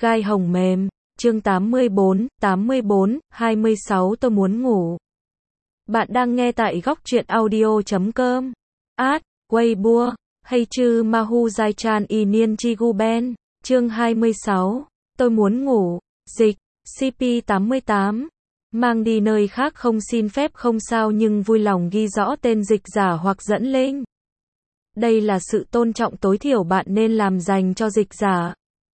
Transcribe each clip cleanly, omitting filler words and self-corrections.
gai hồng mềm, chương 84, 26 tôi muốn ngủ. Bạn đang nghe tại góc truyện audio.com. Weibo, hay chư Mahu Zaichan Inian Chiguben, chương 26, tôi muốn ngủ, dịch, CP88. Mang đi nơi khác không xin phép không sao nhưng vui lòng ghi rõ tên dịch giả hoặc dẫn link. Đây là sự tôn trọng tối thiểu bạn nên làm dành cho dịch giả.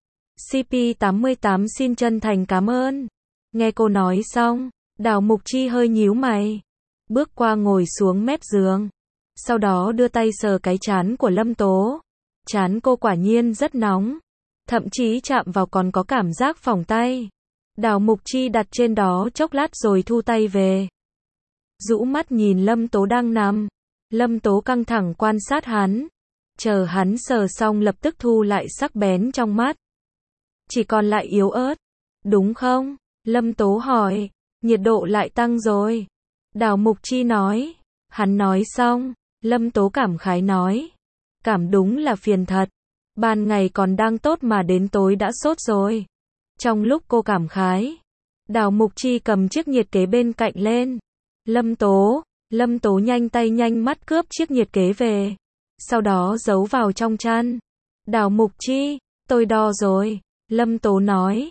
CP88 xin chân thành cảm ơn. Nghe cô nói xong, Đào Mục Chi hơi nhíu mày, bước qua ngồi xuống mép giường, sau đó đưa tay sờ cái trán của Lâm Tố. Trán cô quả nhiên rất nóng, thậm chí chạm vào còn có cảm giác phỏng tay. Đào Mục Chi đặt trên đó chốc lát rồi thu tay về. Rũ mắt nhìn Lâm Tố đang nằm. Lâm Tố căng thẳng quan sát hắn. Chờ hắn sờ xong lập tức thu lại sắc bén trong mắt. Chỉ còn lại yếu ớt. Đúng không? Lâm Tố hỏi. Nhiệt độ lại tăng rồi. Đào Mục Chi nói. Hắn nói xong, Lâm Tố cảm khái nói. Cảm đúng là phiền thật. Ban ngày còn đang tốt mà đến tối đã sốt rồi. Trong lúc cô cảm khái, Đào Mục Chi cầm chiếc nhiệt kế bên cạnh lên. Lâm Tố nhanh tay nhanh mắt cướp chiếc nhiệt kế về. Sau đó giấu vào trong chăn. Đào Mục Chi, tôi đo rồi. Lâm Tố nói.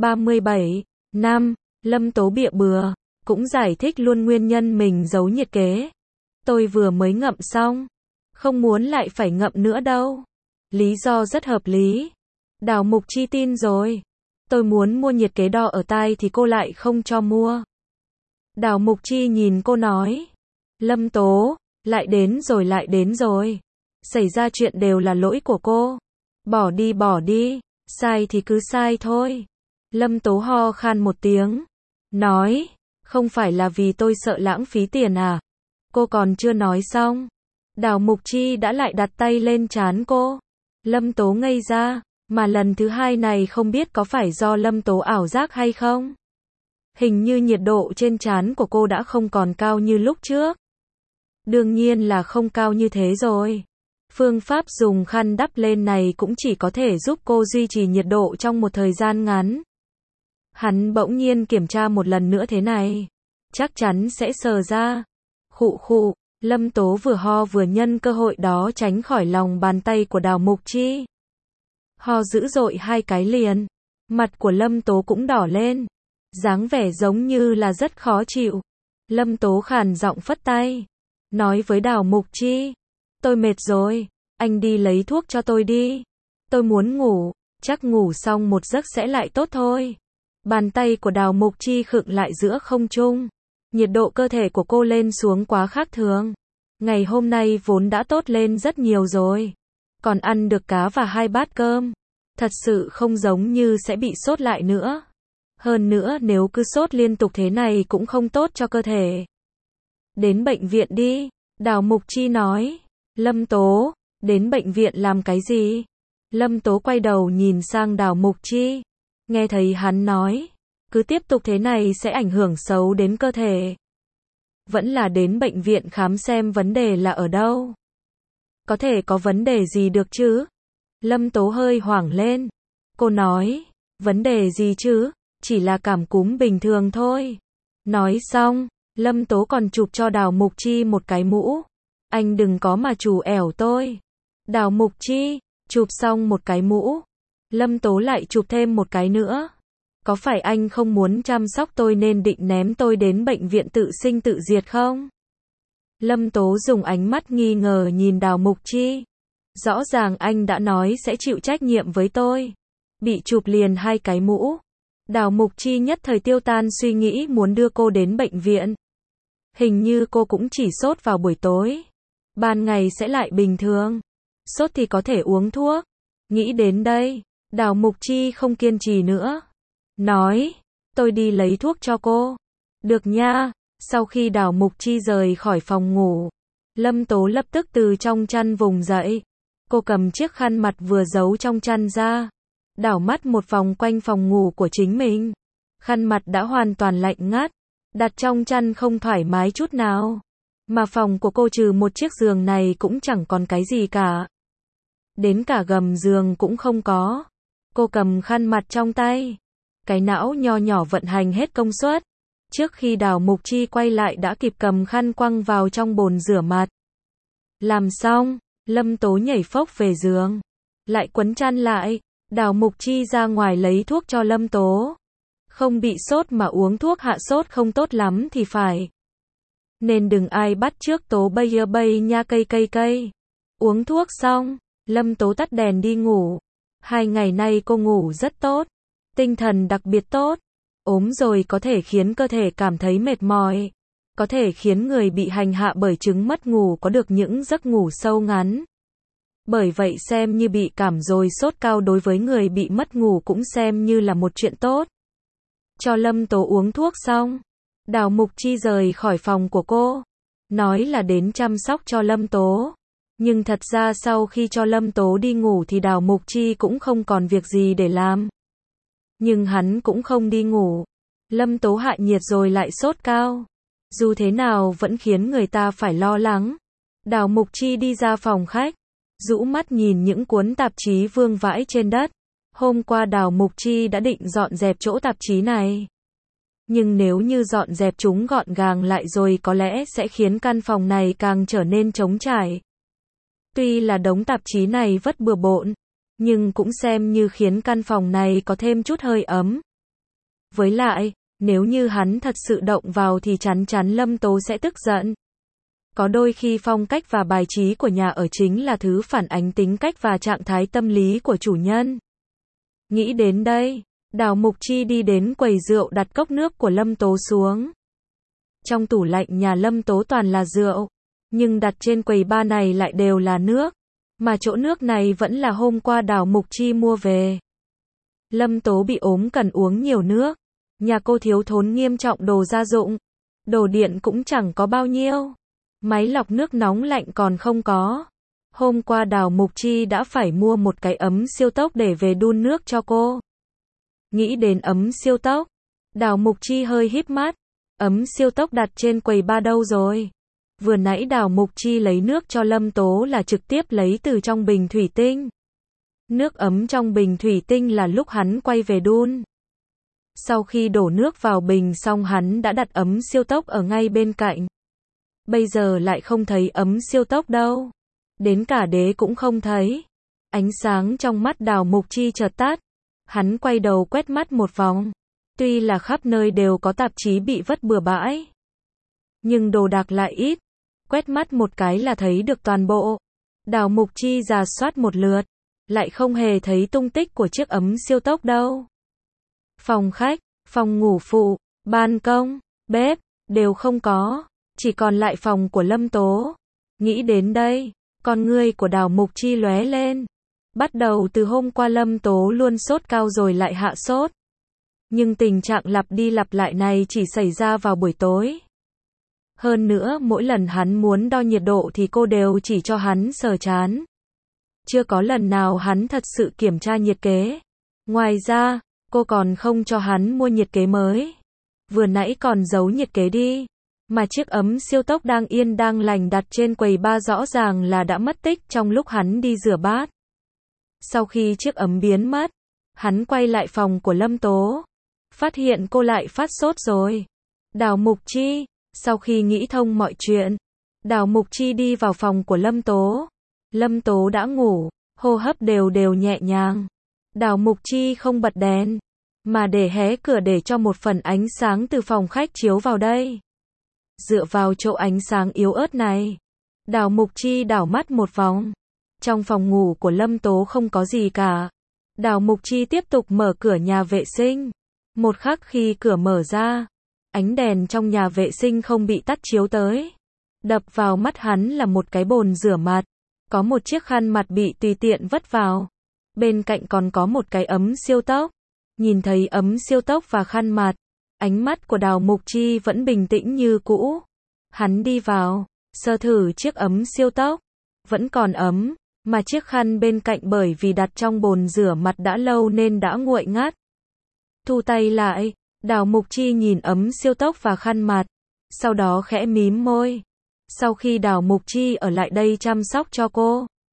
37 năm. Lâm Tố bịa bừa, cũng giải thích luôn nguyên nhân mình giấu nhiệt kế. Tôi vừa mới ngậm xong. Không muốn lại phải ngậm nữa đâu. Lý do rất hợp lý. Đào Mục Chi tin rồi. Tôi muốn mua nhiệt kế đo ở tai thì cô lại không cho mua. Đào Mục Chi nhìn cô nói. Lâm Tố, lại đến rồi. Xảy ra chuyện đều là lỗi của cô. Bỏ đi, sai thì cứ sai thôi. Lâm Tố ho khan một tiếng. Nói, không phải là vì tôi sợ lãng phí tiền à? Cô còn chưa nói xong. Đào Mục Chi đã lại đặt tay lên trán cô. Lâm Tố ngây ra. Mà lần thứ hai này không biết có phải do Lâm Tố ảo giác hay không? Hình như nhiệt độ trên trán của cô đã không còn cao như lúc trước. Đương nhiên là không cao như thế rồi. Phương pháp dùng khăn đắp lên này cũng chỉ có thể giúp cô duy trì nhiệt độ trong một thời gian ngắn. Hắn bỗng nhiên kiểm tra một lần nữa thế này. Chắc chắn sẽ sờ ra. Khụ khụ, Lâm Tố vừa ho vừa nhân cơ hội đó tránh khỏi lòng bàn tay của Đào Mục Chi. Ho dữ dội hai cái liền. Mặt của Lâm Tố cũng đỏ lên. Dáng vẻ giống như là rất khó chịu. Lâm Tố khàn giọng phất tay. Nói với Đào Mục Chi. Tôi mệt rồi. Anh đi lấy thuốc cho tôi đi. Tôi muốn ngủ. Chắc ngủ xong một giấc sẽ lại tốt thôi. Bàn tay của Đào Mục Chi khựng lại giữa không trung. Nhiệt độ cơ thể của cô lên xuống quá khác thường. Ngày hôm nay vốn đã tốt lên rất nhiều rồi. Còn ăn được cá và 2 bát cơm. Thật sự không giống như sẽ bị sốt lại nữa. Hơn nữa nếu cứ sốt liên tục thế này cũng không tốt cho cơ thể. Đến bệnh viện đi. Đào Mục Chi nói. Lâm Tố, đến bệnh viện làm cái gì? Lâm Tố quay đầu nhìn sang Đào Mục Chi. Nghe thấy hắn nói. Cứ tiếp tục thế này sẽ ảnh hưởng xấu đến cơ thể. Vẫn là đến bệnh viện khám xem vấn đề là ở đâu. Có thể có vấn đề gì được chứ? Lâm Tố hơi hoảng lên. Cô nói, vấn đề gì chứ? Chỉ là cảm cúm bình thường thôi. Nói xong, Lâm Tố còn chụp cho Đào Mục Chi một cái mũ. Anh đừng có mà trù ẻo tôi. Đào Mục Chi, chụp xong một cái mũ. Lâm Tố lại chụp thêm một cái nữa. Có phải anh không muốn chăm sóc tôi nên định ném tôi đến bệnh viện tự sinh tự diệt không? Lâm Tố dùng ánh mắt nghi ngờ nhìn Đào Mục Chi. Rõ ràng anh đã nói sẽ chịu trách nhiệm với tôi. Bị chụp liền 2 cái mũ. Đào Mục Chi nhất thời tiêu tan suy nghĩ muốn đưa cô đến bệnh viện. Hình như cô cũng chỉ sốt vào buổi tối. Ban ngày sẽ lại bình thường. Sốt thì có thể uống thuốc. Nghĩ đến đây, Đào Mục Chi không kiên trì nữa. Nói, tôi đi lấy thuốc cho cô. Được nha. Sau khi Đào Mục Chi rời khỏi phòng ngủ, Lâm Tố lập tức từ trong chăn vùng dậy. Cô cầm chiếc khăn mặt vừa giấu trong chăn ra, đảo mắt một vòng quanh phòng ngủ của chính mình. Khăn mặt đã hoàn toàn lạnh ngắt, đặt trong chăn không thoải mái chút nào. Mà phòng của cô trừ một chiếc giường này cũng chẳng còn cái gì cả. Đến cả gầm giường cũng không có. Cô cầm khăn mặt trong tay. Cái não nho nhỏ vận hành hết công suất. Trước khi Đào Mục Chi quay lại đã kịp cầm khăn quăng vào trong bồn rửa mặt. Làm xong, Lâm Tố nhảy phốc về giường. Lại quấn chăn lại. Đào Mục Chi ra ngoài lấy thuốc cho Lâm Tố. Không bị sốt mà uống thuốc hạ sốt không tốt lắm thì phải. Nên đừng ai bắt chước Tố bây nha cây. Uống thuốc xong, Lâm Tố tắt đèn đi ngủ. 2 ngày nay cô ngủ rất tốt. Tinh thần đặc biệt tốt. Ốm rồi có thể khiến cơ thể cảm thấy mệt mỏi. Có thể khiến người bị hành hạ bởi chứng mất ngủ có được những giấc ngủ sâu ngắn. Bởi vậy xem như bị cảm rồi sốt cao đối với người bị mất ngủ cũng xem như là một chuyện tốt. Cho Lâm Tố uống thuốc xong, Đào Mục Chi rời khỏi phòng của cô. Nói là đến chăm sóc cho Lâm Tố. Nhưng thật ra sau khi cho Lâm Tố đi ngủ thì Đào Mục Chi cũng không còn việc gì để làm. Nhưng hắn cũng không đi ngủ. Lâm Tố hạ nhiệt rồi lại sốt cao. Dù thế nào vẫn khiến người ta phải lo lắng. Đào Mục Chi đi ra phòng khách. Rũ mắt nhìn những cuốn tạp chí vương vãi trên đất. Hôm qua Đào Mục Chi đã định dọn dẹp chỗ tạp chí này. Nhưng nếu như dọn dẹp chúng gọn gàng lại rồi có lẽ sẽ khiến căn phòng này càng trở nên trống trải. Tuy là đống tạp chí này vất bừa bộn, nhưng cũng xem như khiến căn phòng này có thêm chút hơi ấm. Với lại, nếu như hắn thật sự động vào thì chắn chắn Lâm Tố sẽ tức giận. Có đôi khi phong cách và bài trí của nhà ở chính là thứ phản ánh tính cách và trạng thái tâm lý của chủ nhân. Nghĩ đến đây, Đào Mục Chi đi đến quầy rượu đặt cốc nước của Lâm Tố xuống. Trong tủ lạnh nhà Lâm Tố toàn là rượu, nhưng đặt trên quầy bar này lại đều là nước, mà chỗ nước này vẫn là hôm qua Đào Mục Chi mua về. Lâm Tố bị ốm cần uống nhiều nước, nhà cô thiếu thốn nghiêm trọng đồ gia dụng, đồ điện cũng chẳng có bao nhiêu, máy lọc nước nóng lạnh còn không có. Hôm qua Đào Mục Chi đã phải mua một cái ấm siêu tốc để về đun nước cho cô. Nghĩ đến ấm siêu tốc, Đào Mục Chi hơi híp mắt. Ấm siêu tốc đặt trên quầy bar đâu rồi? Vừa nãy Đào Mục Chi lấy nước cho Lâm Tố là trực tiếp lấy từ trong bình thủy tinh. Nước ấm trong bình thủy tinh là lúc hắn quay về đun. Sau khi đổ nước vào bình xong hắn đã đặt ấm siêu tốc ở ngay bên cạnh. Bây giờ lại không thấy ấm siêu tốc đâu. Đến cả đế cũng không thấy. Ánh sáng trong mắt Đào Mục Chi chợt tắt. Hắn quay đầu quét mắt một vòng. Tuy là khắp nơi đều có tạp chí bị vất bừa bãi, nhưng đồ đạc lại ít. Quét mắt một cái là thấy được toàn bộ. Đào Mục Chi rà soát một lượt, lại không hề thấy tung tích của chiếc ấm siêu tốc đâu. Phòng khách, phòng ngủ phụ, ban công, bếp, đều không có. Chỉ còn lại phòng của Lâm Tố. Nghĩ đến đây, con ngươi của Đào Mục Chi lóe lên. Bắt đầu từ hôm qua Lâm Tố luôn sốt cao rồi lại hạ sốt. Nhưng tình trạng lặp đi lặp lại này chỉ xảy ra vào buổi tối. Hơn nữa mỗi lần hắn muốn đo nhiệt độ thì cô đều chỉ cho hắn sờ trán. Chưa có lần nào hắn thật sự kiểm tra nhiệt kế. Ngoài ra, cô còn không cho hắn mua nhiệt kế mới. Vừa nãy còn giấu nhiệt kế đi. Mà chiếc ấm siêu tốc đang yên đang lành đặt trên quầy bar rõ ràng là đã mất tích trong lúc hắn đi rửa bát. Sau khi chiếc ấm biến mất, hắn quay lại phòng của Lâm Tố. Phát hiện cô lại phát sốt rồi. Đào Mục Chi, sau khi nghĩ thông mọi chuyện, Đào Mục Chi đi vào phòng của Lâm Tố. Lâm Tố đã ngủ, hô hấp đều đều nhẹ nhàng. Đào Mục Chi không bật đèn, mà để hé cửa để cho một phần ánh sáng từ phòng khách chiếu vào đây. Dựa vào chỗ ánh sáng yếu ớt này, Đào Mục Chi đảo mắt một vòng. Trong phòng ngủ của Lâm Tố không có gì cả. Đào Mục Chi tiếp tục mở cửa nhà vệ sinh. Một khắc khi cửa mở ra, ánh đèn trong nhà vệ sinh không bị tắt chiếu tới. Đập vào mắt hắn là một cái bồn rửa mặt. Có một chiếc khăn mặt bị tùy tiện vất vào. Bên cạnh còn có một cái ấm siêu tốc. Nhìn thấy ấm siêu tốc và khăn mặt, ánh mắt của Đào Mục Chi vẫn bình tĩnh như cũ. Hắn đi vào, sờ thử chiếc ấm siêu tốc. Vẫn còn ấm, mà chiếc khăn bên cạnh bởi vì đặt trong bồn rửa mặt đã lâu nên đã nguội ngắt. Thu tay lại, Đào Mục Chi nhìn ấm siêu tốc và khăn mặt, sau đó khẽ mím môi. Sau khi Đào Mục Chi ở lại đây chăm sóc cho cô,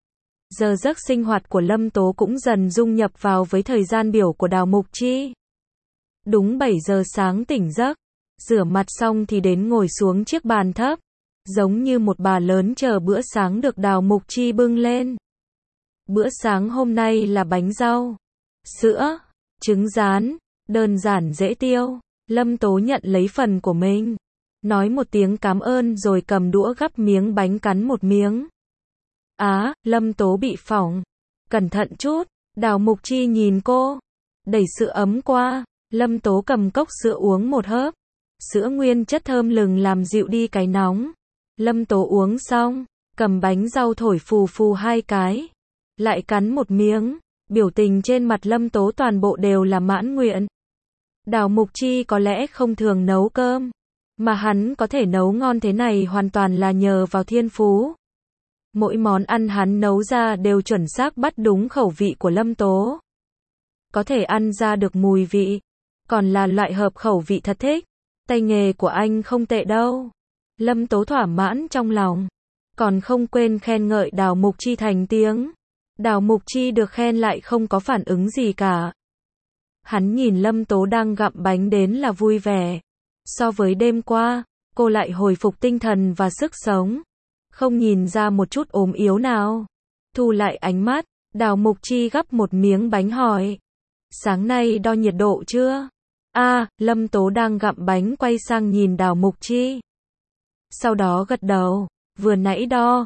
Giờ giấc sinh hoạt của Lâm Tố cũng dần dung nhập vào với thời gian biểu của Đào Mục Chi. Đúng 7 giờ sáng tỉnh giấc, rửa mặt xong thì đến ngồi xuống chiếc bàn thấp, giống như một bà lớn chờ bữa sáng được Đào Mục Chi bưng lên. Bữa sáng hôm nay là bánh rau, sữa, trứng rán, đơn giản dễ tiêu. Lâm Tố nhận lấy phần của mình, nói một tiếng cảm ơn rồi cầm đũa gắp miếng bánh cắn một miếng. Lâm Tố bị phỏng. Cẩn thận chút. Đào Mục Chi nhìn cô, đẩy sữa ấm qua. Lâm Tố cầm cốc sữa uống một hớp. Sữa nguyên chất thơm lừng làm dịu đi cái nóng. Lâm Tố uống xong, cầm bánh rau thổi phù phù 2 cái, lại cắn một miếng. Biểu tình trên mặt Lâm Tố toàn bộ đều là mãn nguyện. Đào Mục Chi có lẽ không thường nấu cơm, mà hắn có thể nấu ngon thế này hoàn toàn là nhờ vào thiên phú. Mỗi món ăn hắn nấu ra đều chuẩn xác bắt đúng khẩu vị của Lâm Tố. Có thể ăn ra được mùi vị, còn là loại hợp khẩu vị thật thích. Tay nghề của anh không tệ đâu. Lâm Tố thỏa mãn trong lòng, còn không quên khen ngợi Đào Mục Chi thành tiếng. Đào Mục Chi được khen lại không có phản ứng gì cả. Hắn nhìn Lâm Tố đang gặm bánh đến là vui vẻ. So với đêm qua, cô lại hồi phục tinh thần và sức sống, không nhìn ra một chút ốm yếu nào. Thu lại ánh mắt, Đào Mục Chi gắp một miếng bánh hỏi: sáng nay đo nhiệt độ chưa? Lâm Tố đang gặm bánh quay sang nhìn Đào Mục Chi. Sau đó gật đầu, vừa nãy đo,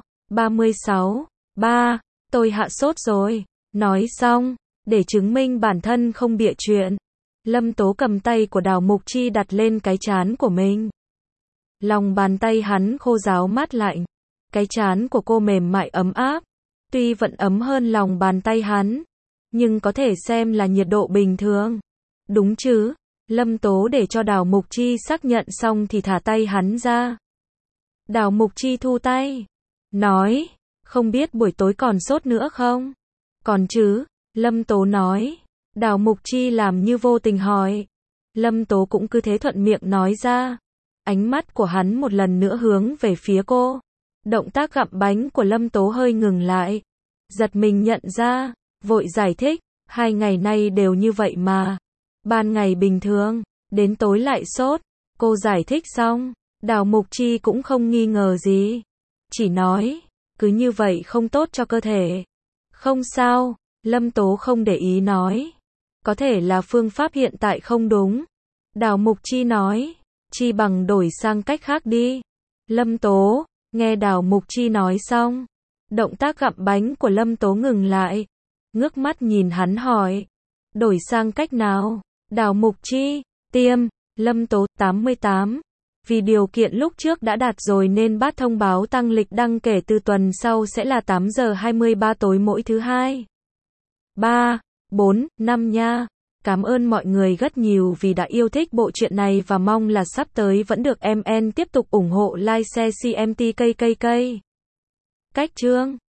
36, tôi hạ sốt rồi. Nói xong, để chứng minh bản thân không bịa chuyện, Lâm Tố cầm tay của Đào Mục Chi đặt lên cái trán của mình. Lòng bàn tay hắn khô ráo mát lạnh, cái trán của cô mềm mại ấm áp, tuy vẫn ấm hơn lòng bàn tay hắn, nhưng có thể xem là nhiệt độ bình thường. Đúng chứ? Lâm Tố để cho Đào Mục Chi xác nhận xong thì thả tay hắn ra. Đào Mục Chi thu tay, nói: không biết buổi tối còn sốt nữa không? Còn chứ, Lâm Tố nói. Đào Mục Chi làm như vô tình hỏi. Lâm Tố cũng cứ thế thuận miệng nói ra. Ánh mắt của hắn một lần nữa hướng về phía cô. Động tác gặm bánh của Lâm Tố hơi ngừng lại. Giật mình nhận ra, vội giải thích: 2 ngày nay đều như vậy mà. Ban ngày bình thường, đến tối lại sốt. Cô giải thích xong, Đào Mục Chi cũng không nghi ngờ gì, chỉ nói: cứ như vậy không tốt cho cơ thể. Không sao, Lâm Tố không để ý nói. Có thể là phương pháp hiện tại không đúng. Đào Mục Chi nói: chi bằng đổi sang cách khác đi. Lâm Tố, nghe Đào Mục Chi nói xong, động tác gặm bánh của Lâm Tố ngừng lại, ngước mắt nhìn hắn hỏi: đổi sang cách nào? Đào Mục Chi, tiêm. Lâm Tố, 88. Vì điều kiện lúc trước đã đạt rồi nên bát thông báo tăng lịch đăng kể từ tuần sau sẽ là 8 giờ 23 tối mỗi thứ hai. 3, 4, 5 nha. Cảm ơn mọi người rất nhiều vì đã yêu thích bộ truyện này và mong là sắp tới vẫn được MN tiếp tục ủng hộ like share CMT KKK. Cách chương